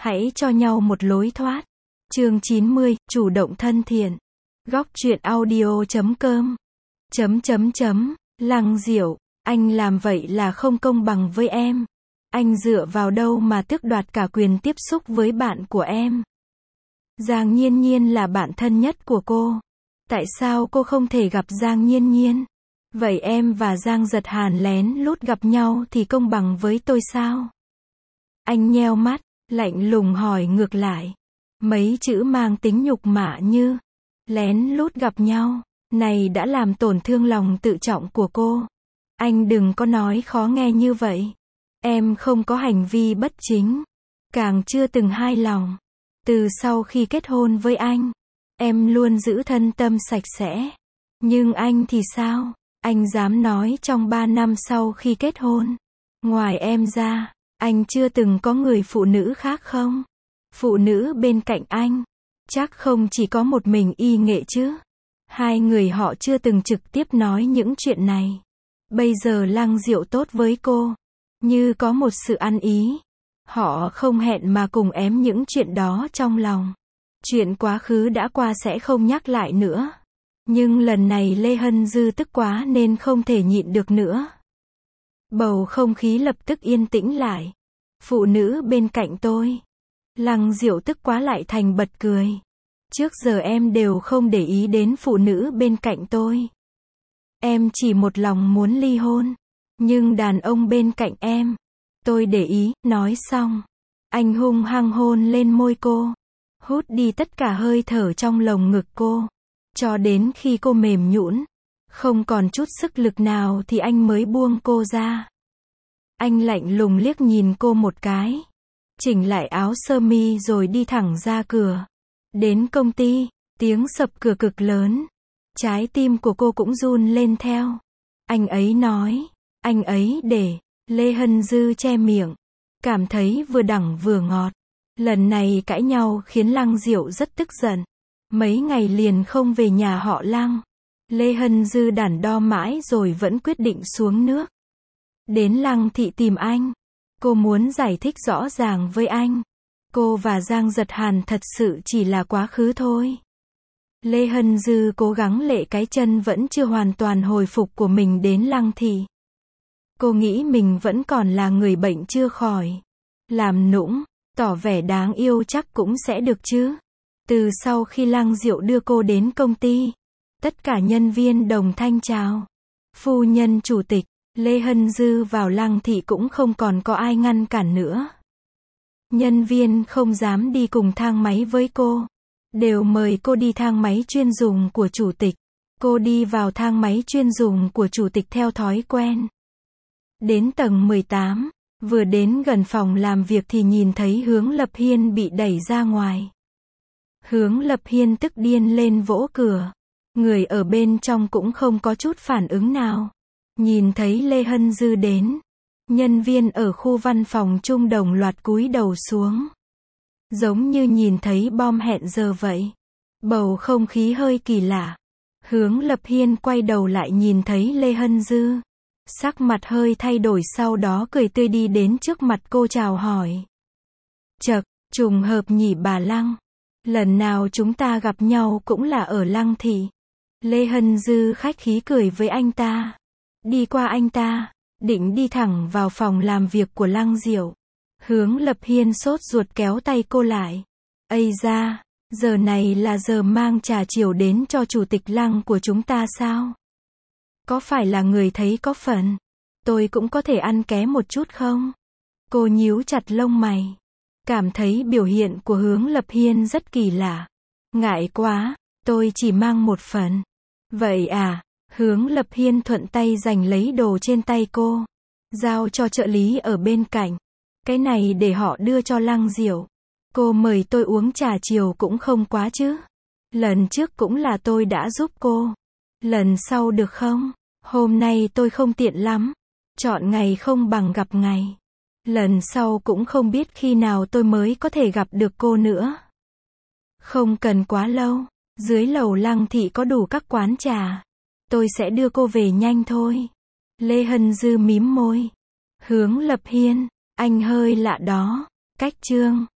Hãy cho nhau một lối thoát. Chương 90, chủ động thân thiện. Góc truyện audio.com. Lăng Diệu, anh làm vậy là không công bằng với em. Anh dựa vào đâu mà tước đoạt cả quyền tiếp xúc với bạn của em? Giang Nhiên Nhiên là bạn thân nhất của cô. Tại sao cô không thể gặp Giang Nhiên Nhiên? Vậy em và Giang Giật Hàn lén lút gặp nhau thì công bằng với tôi sao? Anh nheo mắt, lạnh lùng hỏi ngược lại. Mấy chữ mang tính nhục mạ như lén lút gặp nhau, này đã làm tổn thương lòng tự trọng của cô. Anh đừng có nói khó nghe như vậy. Em không có hành vi bất chính, càng chưa từng hai lòng. Từ sau khi kết hôn với anh, em luôn giữ thân tâm sạch sẽ. Nhưng anh thì sao? Anh dám nói trong 3 năm sau khi kết hôn, ngoài em ra, anh chưa từng có người phụ nữ khác không? Phụ nữ bên cạnh anh, chắc không chỉ có một mình Y Nghệ chứ. Hai người họ chưa từng trực tiếp nói những chuyện này. Bây giờ Lăng Diệu tốt với cô, như có một sự ăn ý. Họ không hẹn mà cùng ém những chuyện đó trong lòng. Chuyện quá khứ đã qua sẽ không nhắc lại nữa. Nhưng lần này Lê Hân Dư tức quá nên không thể nhịn được nữa. Bầu không khí lập tức yên tĩnh lại. Phụ nữ bên cạnh tôi. Lăng Diệu tức quá lại thành bật cười. Trước giờ em đều không để ý đến phụ nữ bên cạnh tôi. Em chỉ một lòng muốn ly hôn. Nhưng đàn ông bên cạnh em, tôi để ý. Nói xong, anh hung hăng hôn lên môi cô, hút đi tất cả hơi thở trong lồng ngực cô, cho đến khi cô mềm nhũn, không còn chút sức lực nào thì anh mới buông cô ra. Anh lạnh lùng liếc nhìn cô một cái, chỉnh lại áo sơ mi rồi đi thẳng ra cửa. Đến công ty, tiếng sập cửa cực lớn. Trái tim của cô cũng run lên theo. Anh ấy nói, anh ấy để. Lê Hân Dư che miệng, cảm thấy vừa đắng vừa ngọt. Lần này cãi nhau khiến Lăng Diệu rất tức giận. Mấy ngày liền không về nhà họ Lăng. Lê Hân Dư đắn đo mãi rồi vẫn quyết định xuống nước. Đến Lăng thị tìm anh. Cô muốn giải thích rõ ràng với anh. Cô và Giang Giật Hàn thật sự chỉ là quá khứ thôi. Lê Hân Dư cố gắng lệ cái chân vẫn chưa hoàn toàn hồi phục của mình đến Lăng thị. Cô nghĩ mình vẫn còn là người bệnh chưa khỏi. Làm nũng, tỏ vẻ đáng yêu chắc cũng sẽ được chứ. Từ sau khi Lăng Diệu đưa cô đến công ty, tất cả nhân viên đồng thanh chào. Phu nhân chủ tịch, Lê Hân Dư vào Lăng thị cũng không còn có ai ngăn cản nữa. Nhân viên không dám đi cùng thang máy với cô. Đều mời cô đi thang máy chuyên dùng của chủ tịch. Cô đi vào thang máy chuyên dùng của chủ tịch theo thói quen. Đến tầng 18, vừa đến gần phòng làm việc thì nhìn thấy Hướng Lập Hiên bị đẩy ra ngoài. Hướng Lập Hiên tức điên lên vỗ cửa. Người ở bên trong cũng không có chút phản ứng nào. Nhìn thấy Lê Hân Dư đến, nhân viên ở khu văn phòng chung đồng loạt cúi đầu xuống. Giống như nhìn thấy bom hẹn giờ vậy. Bầu không khí hơi kỳ lạ. Hướng Lập Hiên quay đầu lại nhìn thấy Lê Hân Dư. Sắc mặt hơi thay đổi, sau đó cười tươi đi đến trước mặt cô chào hỏi. Chậc, trùng hợp nhỉ bà Lăng. Lần nào chúng ta gặp nhau cũng là ở Lăng thị. Lê Hân Dư khách khí cười với anh ta. Đi qua anh ta, định đi thẳng vào phòng làm việc của Lăng Diệu. Hướng Lập Hiên sốt ruột kéo tay cô lại. Ây da, giờ này là giờ mang trà chiều đến cho chủ tịch Lăng của chúng ta sao? Có phải là người thấy có phần? Tôi cũng có thể ăn ké một chút không? Cô nhíu chặt lông mày. Cảm thấy biểu hiện của Hướng Lập Hiên rất kỳ lạ. Ngại quá, tôi chỉ mang một phần. Vậy à? Hướng Lập Hiên thuận tay giành lấy đồ trên tay cô. Giao cho trợ lý ở bên cạnh. Cái này để họ đưa cho Lăng Diệu. Cô mời tôi uống trà chiều cũng không quá chứ. Lần trước cũng là tôi đã giúp cô. Lần sau được không? Hôm nay tôi không tiện lắm. Chọn ngày không bằng gặp ngày. Lần sau cũng không biết khi nào tôi mới có thể gặp được cô nữa. Không cần quá lâu. Dưới lầu Lăng thị có đủ các quán trà. Tôi sẽ đưa cô về nhanh thôi. Lê Hân Dư mím môi. Hướng Lập Hiên, anh hơi lạ đó. Cách chương